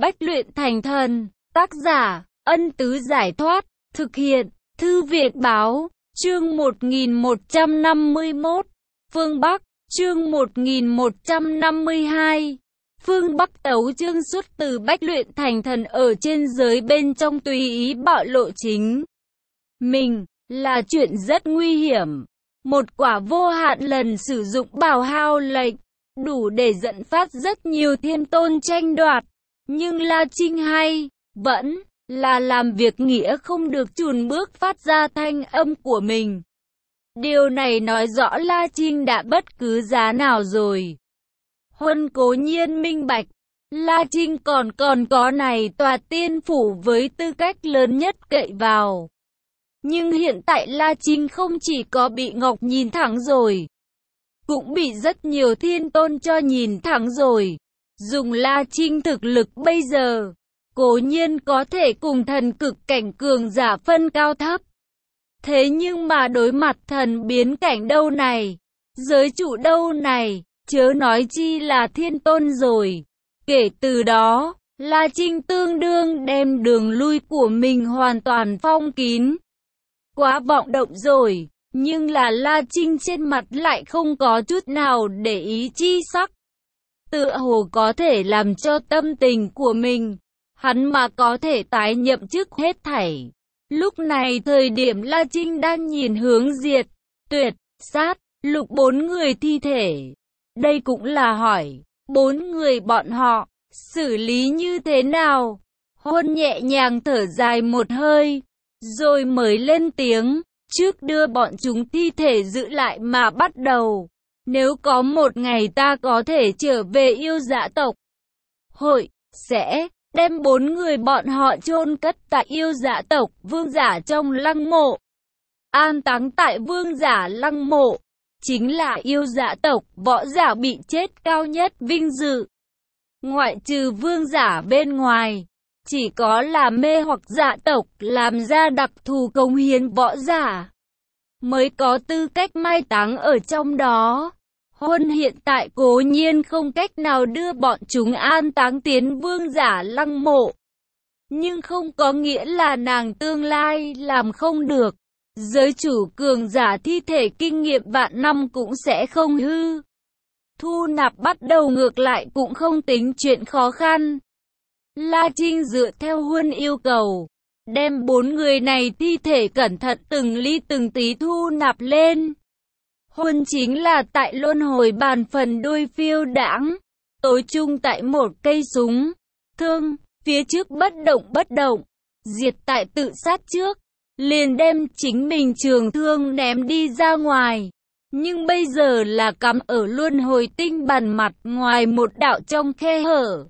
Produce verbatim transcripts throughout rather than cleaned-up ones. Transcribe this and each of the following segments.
Bách luyện thành thần. Tác giả, Ân Tứ Giải Thoát. Thực hiện, Thư viện Báo. Chương một nghìn một trăm năm mươi mốt. Phương Bắc. Chương một nghìn một trăm năm mươi hai. Phương Bắc tấu chương xuất từ Bách luyện thành thần ở trên giới bên trong tùy ý bạo lộ chính mình, là chuyện rất nguy hiểm. Một quả vô hạn lần sử dụng bảo hao lệnh, đủ để dẫn phát rất nhiều thiên tôn tranh đoạt. Nhưng La Trinh hay, vẫn là làm việc nghĩa không được chùn bước phát ra thanh âm của mình. Điều này nói rõ La Trinh đã bất cứ giá nào rồi. Huân cố nhiên minh bạch, La Trinh còn còn có này tòa tiên phủ với tư cách lớn nhất cậy vào. Nhưng hiện tại La Trinh không chỉ có bị Ngọc nhìn thẳng rồi, cũng bị rất nhiều thiên tôn cho nhìn thẳng rồi. Dùng La Trinh thực lực bây giờ, cố nhiên có thể cùng thần cực cảnh cường giả phân cao thấp. Thế nhưng mà đối mặt thần biến cảnh đâu này, giới chủ đâu này, chớ nói chi là thiên tôn rồi. Kể từ đó, La Trinh tương đương đem đường lui của mình hoàn toàn phong kín. Quá vọng động rồi, nhưng là La Trinh trên mặt lại không có chút nào để ý chi sắc. Tựa hồ có thể làm cho tâm tình của mình, hắn mà có thể tái nhậm chức hết thảy. Lúc này thời điểm La Trinh đang nhìn hướng Diệt, Tuyệt, Sát, Lục bốn người thi thể. Đây cũng là hỏi, bốn người bọn họ, xử lý như thế nào? Huân nhẹ nhàng thở dài một hơi, rồi mới lên tiếng, trước đưa bọn chúng thi thể giữ lại mà bắt đầu. Nếu có một ngày ta có thể trở về yêu dã tộc hội, sẽ đem bốn người bọn họ chôn cất tại yêu dã tộc vương giả trong lăng mộ. An táng tại vương giả lăng mộ, chính là yêu dã tộc võ giả bị chết cao nhất vinh dự. Ngoại trừ vương giả bên ngoài, chỉ có là mê hoặc dạ tộc làm ra đặc thù cống hiến võ giả mới có tư cách mai táng ở trong đó. Huân hiện tại cố nhiên không cách nào đưa bọn chúng an táng tiến vương giả lăng mộ, nhưng không có nghĩa là nàng tương lai làm không được. Giới chủ cường giả thi thể kinh nghiệm vạn năm cũng sẽ không hư. Thu nạp bắt đầu ngược lại cũng không tính chuyện khó khăn. La Trinh dựa theo Huân yêu cầu, đem bốn người này thi thể cẩn thận từng ly từng tí thu nạp lên. Huân chính là tại luân hồi bàn phần đuôi phiêu đãng, tối chung tại một cây súng thương, phía trước bất động bất động, Diệt tại tự sát trước, liền đem chính mình trường thương ném đi ra ngoài. Nhưng bây giờ là cắm ở luân hồi tinh bàn mặt ngoài một đạo trong khe hở.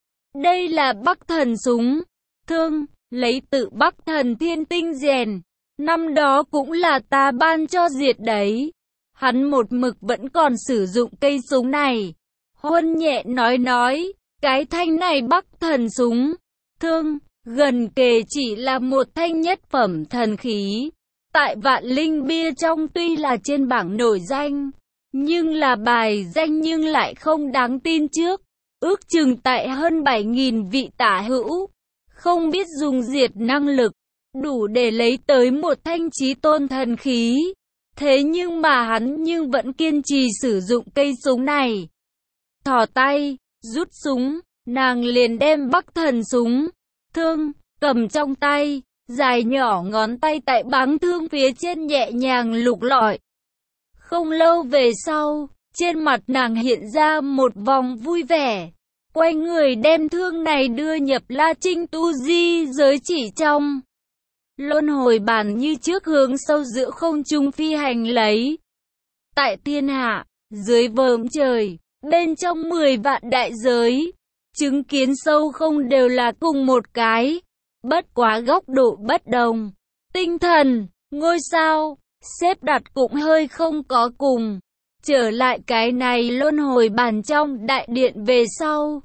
Đây là Bắc thần súng thương, lấy tự Bắc thần thiên tinh rèn, năm đó cũng là ta ban cho Diệt đấy. Hắn một mực vẫn còn sử dụng cây súng này. Huân nhẹ nói nói, cái thanh này Bắc thần súng thương, gần kề chỉ là một thanh nhất phẩm thần khí. Tại Vạn Linh Bia trong tuy là trên bảng nổi danh, nhưng là bài danh nhưng lại không đáng tin trước. Ước chừng tại hơn bảy nghìn vị tả hữu, không biết dùng Diệt năng lực, đủ để lấy tới một thanh chí tôn thần khí. Thế nhưng mà hắn nhưng vẫn kiên trì sử dụng cây súng này. Thò tay, rút súng, nàng liền đem Bắc thần súng thương, cầm trong tay, dài nhỏ ngón tay tại báng thương phía trên nhẹ nhàng lục lọi. Không lâu về sau, trên mặt nàng hiện ra một vòng vui vẻ. Quay người đem thương này đưa nhập La Trinh tu di giới chỉ trong luân hồi bàn như trước hướng sâu giữa không trung phi hành lấy. Tại thiên hạ, dưới vòm trời, bên trong mười vạn đại giới, chứng kiến sâu không đều là cùng một cái, bất quá góc độ bất đồng. Tinh thần, ngôi sao, xếp đặt cũng hơi không có cùng. Trở lại cái này luân hồi bàn trong đại điện về sau.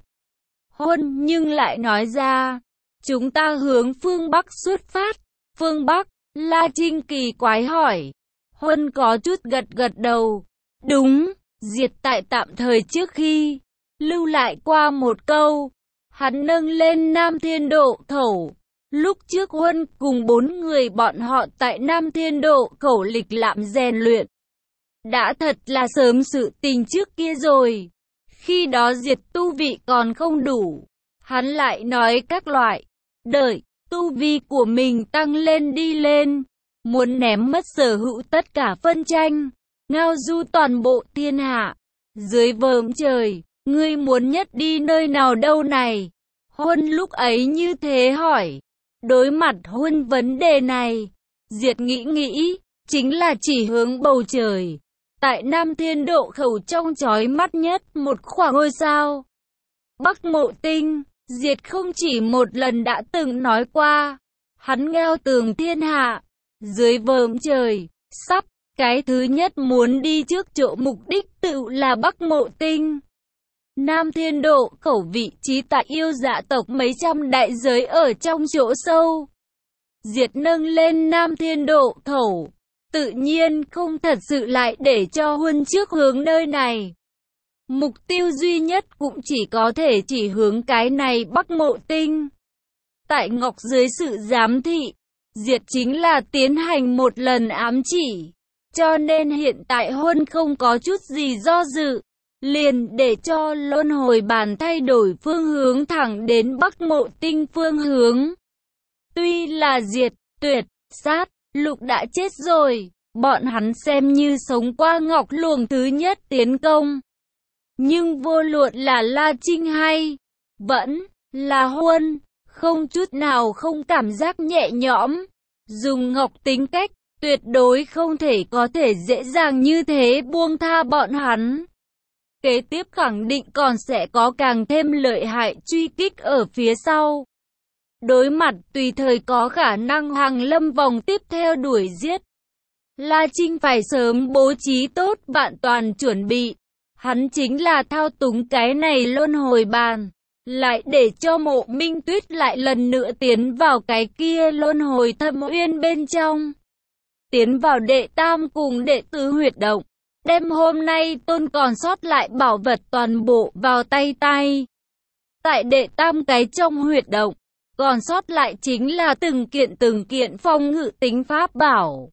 Huân nhưng lại nói ra, chúng ta hướng phương Bắc xuất phát. Phương Bắc, La Trinh kỳ quái hỏi. Huân có chút gật gật đầu. Đúng, Diệt tại tạm thời trước khi lưu lại qua một câu. hắn nâng lên Nam Thiên Độ Khẩu. Lúc trước Huân cùng bốn người bọn họ tại Nam Thiên Độ Khẩu lịch lãm rèn luyện. Đã thật là sớm sự tình trước kia rồi. Khi đó Diệt tu vị còn không đủ. Hắn lại nói các loại. Đợi, tu vi của mình tăng lên đi lên. Muốn ném mất sở hữu tất cả phân tranh. Ngao du toàn bộ thiên hạ. Dưới vầng trời, ngươi muốn nhất đi nơi nào đâu này? Huân lúc ấy như thế hỏi. Đối mặt Huân vấn đề này, Diệt nghĩ nghĩ, chính là chỉ hướng bầu trời. Tại Nam Thiên Độ Khẩu trong chói mắt nhất một khoảng ngôi sao. Bắc Mộ Tinh, Diệt không chỉ một lần đã từng nói qua. Hắn ngheo tường thiên hạ, dưới vầng trời, sắp, cái thứ nhất muốn đi trước chỗ mục đích tự là Bắc Mộ Tinh. Nam Thiên Độ Khẩu vị trí tại yêu dạ tộc mấy trăm đại giới ở trong chỗ sâu. Diệt nâng lên Nam Thiên Độ Khẩu, tự nhiên không thật sự lại để cho Huân trước hướng nơi này. Mục tiêu duy nhất cũng chỉ có thể chỉ hướng cái này Bắc Mộ Tinh. Tại Ngọc dưới sự giám thị, Diệt chính là tiến hành một lần ám chỉ. Cho nên hiện tại Huân không có chút gì do dự. Liền để cho luân hồi bàn thay đổi phương hướng thẳng đến Bắc Mộ Tinh phương hướng. Tuy là Diệt, Tuyệt, Sát, Lục đã chết rồi, bọn hắn xem như sống qua ngọc luồng thứ nhất tiến công. Nhưng vô luận là La Trinh hay vẫn là Huân, không chút nào không cảm giác nhẹ nhõm. Dùng ngọc tính cách, tuyệt đối không thể có thể dễ dàng như thế buông tha bọn hắn. Kế tiếp khẳng định còn sẽ có càng thêm lợi hại truy kích ở phía sau. Đối mặt tùy thời có khả năng hàng lâm vòng tiếp theo đuổi giết. La Trinh phải sớm bố trí tốt vạn toàn chuẩn bị. Hắn chính là thao túng cái này luân hồi bàn. Lại để cho Mộ Minh Tuyết lại lần nữa tiến vào cái kia luân hồi thâm uyên bên trong. Tiến vào đệ tam cùng đệ tứ huyệt động. Đêm hôm nay tôn còn sót lại bảo vật toàn bộ vào tay tay. Tại đệ tam cái trong huyệt động, còn sót lại chính là từng kiện từng kiện phong ngự tính pháp bảo.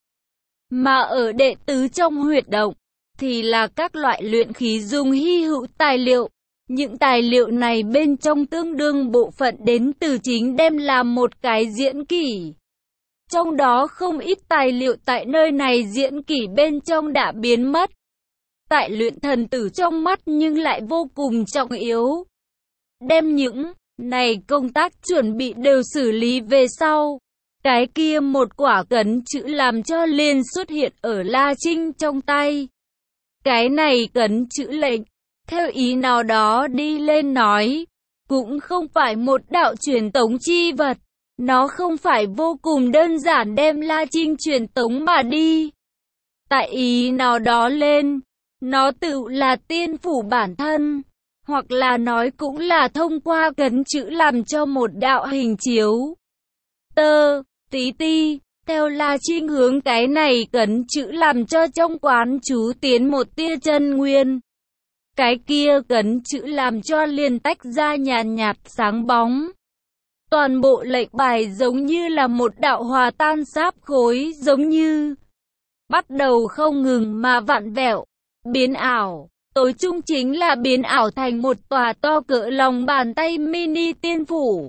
Mà ở đệ tứ trong huyệt động, thì là các loại luyện khí dùng hy hữu tài liệu. Những tài liệu này bên trong tương đương bộ phận đến từ chính đem làm một cái diễn kỷ. Trong đó không ít tài liệu tại nơi này diễn kỷ bên trong đã biến mất. Tại luyện thần tử trong mắt nhưng lại vô cùng trọng yếu. Đem những này công tác chuẩn bị đều xử lý về sau. Cái kia một quả cấn chữ làm cho liền xuất hiện ở La Trinh trong tay. Cái này cấn chữ lệnh, theo ý nào đó đi lên nói, cũng không phải một đạo truyền tống chi vật. Nó không phải vô cùng đơn giản đem La Trinh truyền tống mà đi. Tại ý nào đó lên, nó tự là tiên phủ bản thân, hoặc là nói cũng là thông qua cấn chữ làm cho một đạo hình chiếu. Tơ, tí ti, theo La Trinh hướng cái này cấn chữ làm cho trong quán chú tiến một tia chân nguyên. Cái kia cấn chữ làm cho liền tách ra nhàn nhạt sáng bóng. Toàn bộ lệnh bài giống như là một đạo hòa tan sáp khối, giống như bắt đầu không ngừng mà vặn vẹo, biến ảo. Tối trung chính là biến ảo thành một tòa to cỡ lòng bàn tay mini tiên phủ.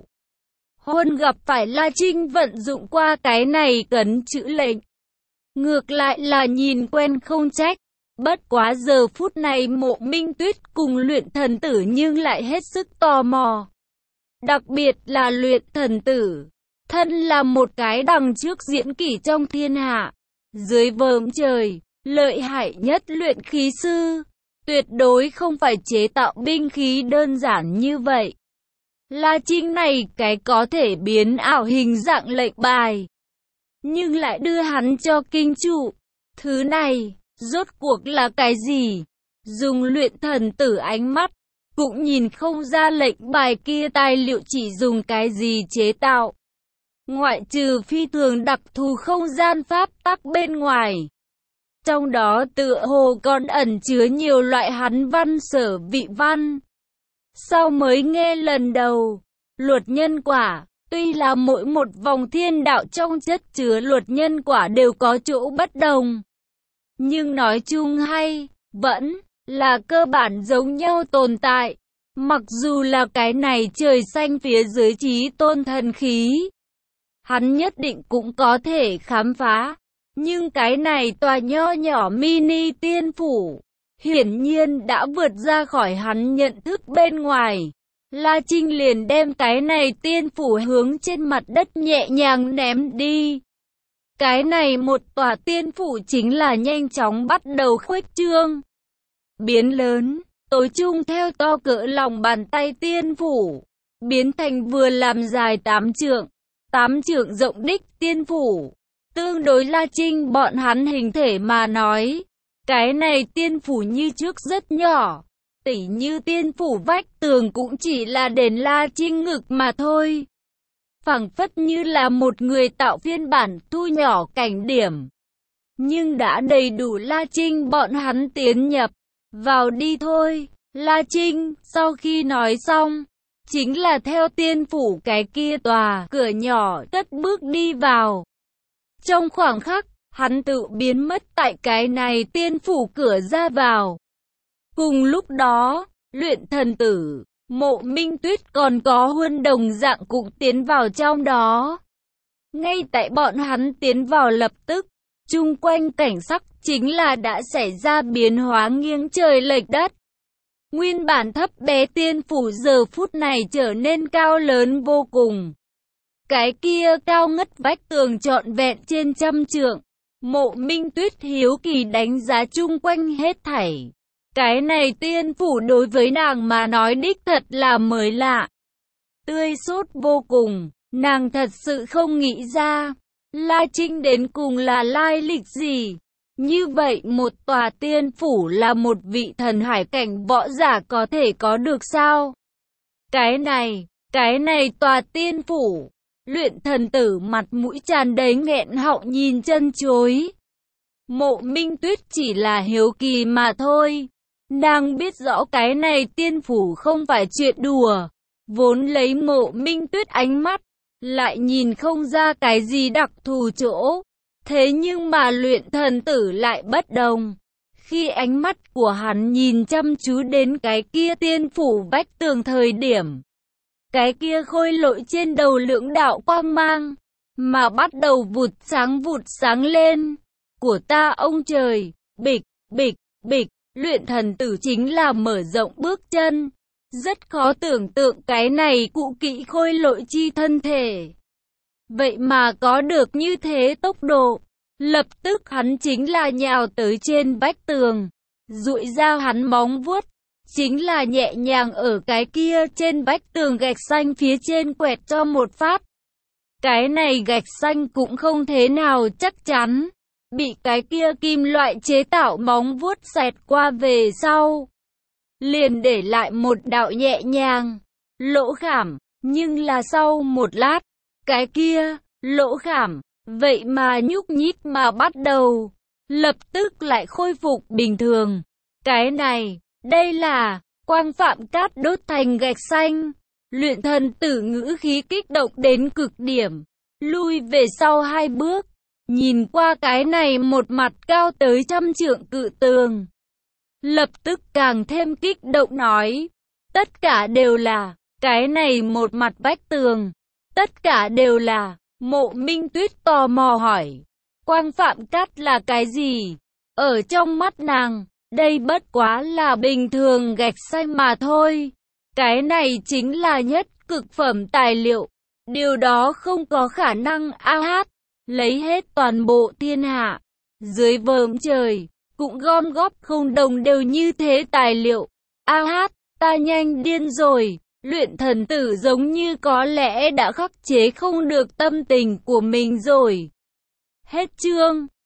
Huân gặp phải La Trinh vận dụng qua cái này cấn chữ lệnh. Ngược lại là nhìn quen không trách. Bất quá giờ phút này Mộ Minh Tuyết cùng luyện thần tử nhưng lại hết sức tò mò. Đặc biệt là luyện thần tử. Thân là một cái đằng trước diễn kỷ trong thiên hạ. Dưới vầng trời, lợi hại nhất luyện khí sư. Tuyệt đối không phải chế tạo binh khí đơn giản như vậy. La Trinh này cái có thể biến ảo hình dạng lệnh bài. Nhưng lại đưa hắn cho kinh trụ. Thứ này, rốt cuộc là cái gì? Dùng luyện thần tử ánh mắt, cũng nhìn không ra lệnh bài kia tài liệu chỉ dùng cái gì chế tạo. Ngoại trừ phi thường đặc thù không gian pháp tắc bên ngoài. Trong đó tựa hồ còn ẩn chứa nhiều loại hắn văn sở vị văn. Sau mới nghe lần đầu, Luật nhân quả, tuy là mỗi một vòng thiên đạo trong chất chứa luật nhân quả đều có chỗ bất đồng, nhưng nói chung hay, vẫn là cơ bản giống nhau tồn tại. Mặc dù là cái này trời xanh phía dưới chí tôn thần khí, hắn nhất định cũng có thể khám phá. Nhưng cái này tòa nho nhỏ mini tiên phủ, hiển nhiên đã vượt ra khỏi hắn nhận thức bên ngoài. La Trinh liền đem cái này tiên phủ hướng trên mặt đất nhẹ nhàng ném đi. Cái này một tòa tiên phủ chính là nhanh chóng bắt đầu khuếch trương, biến lớn, tối trung theo to cỡ lòng bàn tay tiên phủ, biến thành vừa làm dài tám trượng, tám trượng rộng đích tiên phủ. Tương đối La Trinh bọn hắn hình thể mà nói, cái này tiên phủ như trước rất nhỏ, tỉ như tiên phủ vách tường cũng chỉ là đền La Trinh ngực mà thôi. Phảng phất như là một người tạo phiên bản thu nhỏ cảnh điểm. Nhưng đã đầy đủ La Trinh bọn hắn tiến nhập vào đi thôi. La Trinh sau khi nói xong, chính là theo tiên phủ cái kia tòa cửa nhỏ cất bước đi vào. Trong khoảng khắc, hắn tự biến mất tại cái này tiên phủ cửa ra vào. Cùng lúc đó, Luyện Thần Tử, Mộ Minh Tuyết còn có Huân đồng dạng cũng tiến vào trong đó. Ngay tại bọn hắn tiến vào lập tức, chung quanh cảnh sắc chính là đã xảy ra biến hóa nghiêng trời lệch đất. Nguyên bản thấp bé tiên phủ giờ phút này trở nên cao lớn vô cùng. Cái kia cao ngất vách tường trọn vẹn trên trăm trượng. Mộ Minh Tuyết hiếu kỳ đánh giá chung quanh hết thảy. Cái này tiên phủ đối với nàng mà nói đích thật là mới lạ. Tươi sốt vô cùng, nàng thật sự không nghĩ ra, La Trinh đến cùng là lai lịch gì. Như vậy một tòa tiên phủ là một vị thần hải cảnh võ giả có thể có được sao? Cái này, cái này tòa tiên phủ. Luyện Thần Tử mặt mũi tràn đầy nghẹn họng nhìn chân chối. Mộ Minh Tuyết chỉ là hiếu kỳ mà thôi. Nàng biết rõ cái này tiên phủ không phải chuyện đùa. Vốn lấy Mộ Minh Tuyết ánh mắt, lại nhìn không ra cái gì đặc thù chỗ. Thế nhưng mà Luyện Thần Tử lại bất đồng. Khi ánh mắt của hắn nhìn chăm chú đến cái kia tiên phủ vách tường thời điểm, cái kia khôi lỗi trên đầu lưỡng đạo quang mang, mà bắt đầu vụt sáng vụt sáng lên. Của ta ông trời, bịch, bịch, bịch, Luyện Thần Tử chính là mở rộng bước chân. Rất khó tưởng tượng cái này cụ kỵ khôi lỗi chi thân thể. Vậy mà có được như thế tốc độ. Lập tức hắn chính là nhào tới trên vách tường, duỗi ra hắn móng vuốt, chính là nhẹ nhàng ở cái kia trên vách tường gạch xanh phía trên quẹt cho một phát. Cái này gạch xanh cũng không thế nào chắc chắn, bị cái kia kim loại chế tạo móng vuốt xẹt qua về sau, liền để lại một đạo nhẹ nhàng lỗ khảm. Nhưng là sau một lát, cái kia lỗ khảm vậy mà nhúc nhích mà bắt đầu, lập tức lại khôi phục bình thường. Cái này, đây là quang phạm cát đốt thành gạch xanh. Luyện Thần Tử ngữ khí kích động đến cực điểm, lui về sau hai bước, nhìn qua cái này một mặt cao tới trăm trượng cự tường. Lập tức càng thêm kích động nói, tất cả đều là, cái này một mặt vách tường, tất cả đều là. Mộ Minh Tuyết tò mò hỏi, quang phạm cát là cái gì? Ở trong mắt nàng, đây bất quá là bình thường gạch xanh mà thôi. Cái này chính là nhất cực phẩm tài liệu. Điều đó không có khả năng a hát, lấy hết toàn bộ thiên hạ. Dưới vòm trời, cũng gom góp không đồng đều như thế tài liệu. A hát, ta nhanh điên rồi. Luyện Thần Tử giống như có lẽ đã khắc chế không được tâm tình của mình rồi. Hết chương.